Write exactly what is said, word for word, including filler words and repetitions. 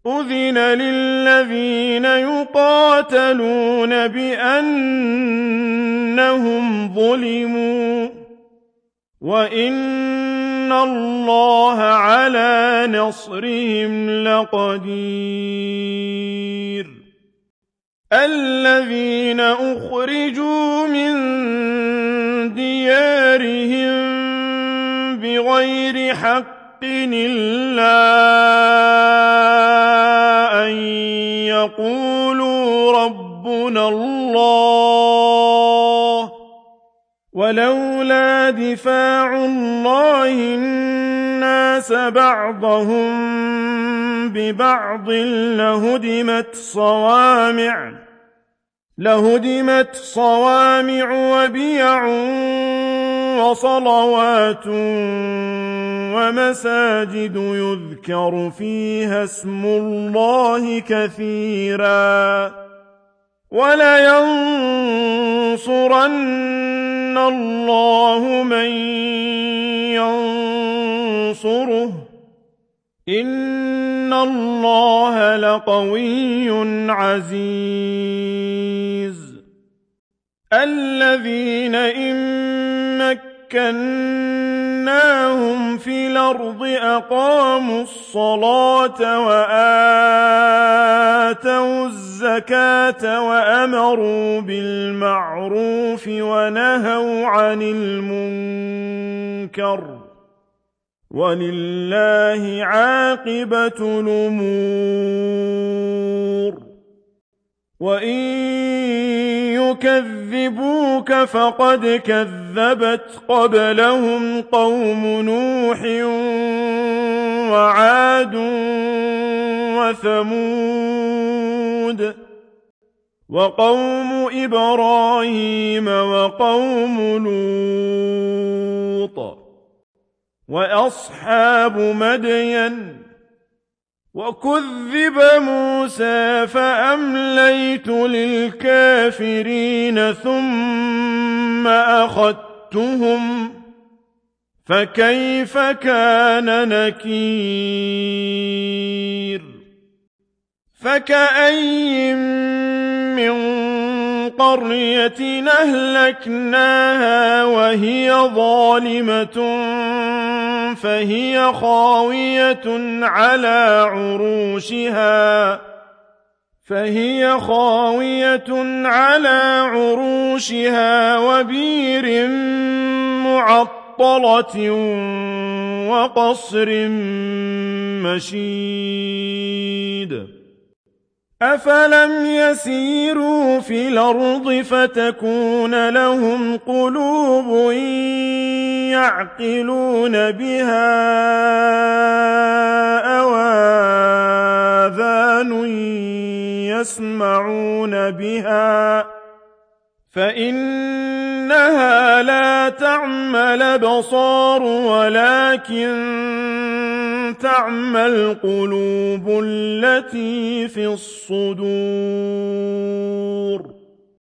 أذن للذين يقاتلون بأنهم ظلموا وإن الله على نصرهم لقدير الذين أخرجوا من ديارهم بغير حق إلا أن يقولوا ربنا الله ولولا دفاع الله الناس بعضهم ببعض لهدمت صوامع لهدمت صوامع وبيع وصلوات ومساجد يذكر فيها اسم الله كثيرا ولينصرن الله من ينصره إن الله لقوي عزيز الذين إن مكناهم في الأرض أقاموا الصلاة وآتوا الزكاة وأمروا بالمعروف ونهوا عن المنكر ولله عاقبة الأمور وإن يكذبوك فقد كذبت قبلهم قوم نوح وعاد وثمود وقوم إبراهيم وقوم لوط وأصحاب مدين وكذب موسى فأمليت للكافرين ثم أخذتهم فكيف كان نكير فكأي من قرية أهلكناها وهي ظالمة فهي خاوية على عروشها فهي خاوية على عروشها وبير معطلة وقصر مشيد أفلم يسيروا في الأرض فتكون لهم قلوب يعقلون بها أو آذان يسمعون بها فإنها لا تعمى الأبصار ولكن تعمى القلوب التي في الصدور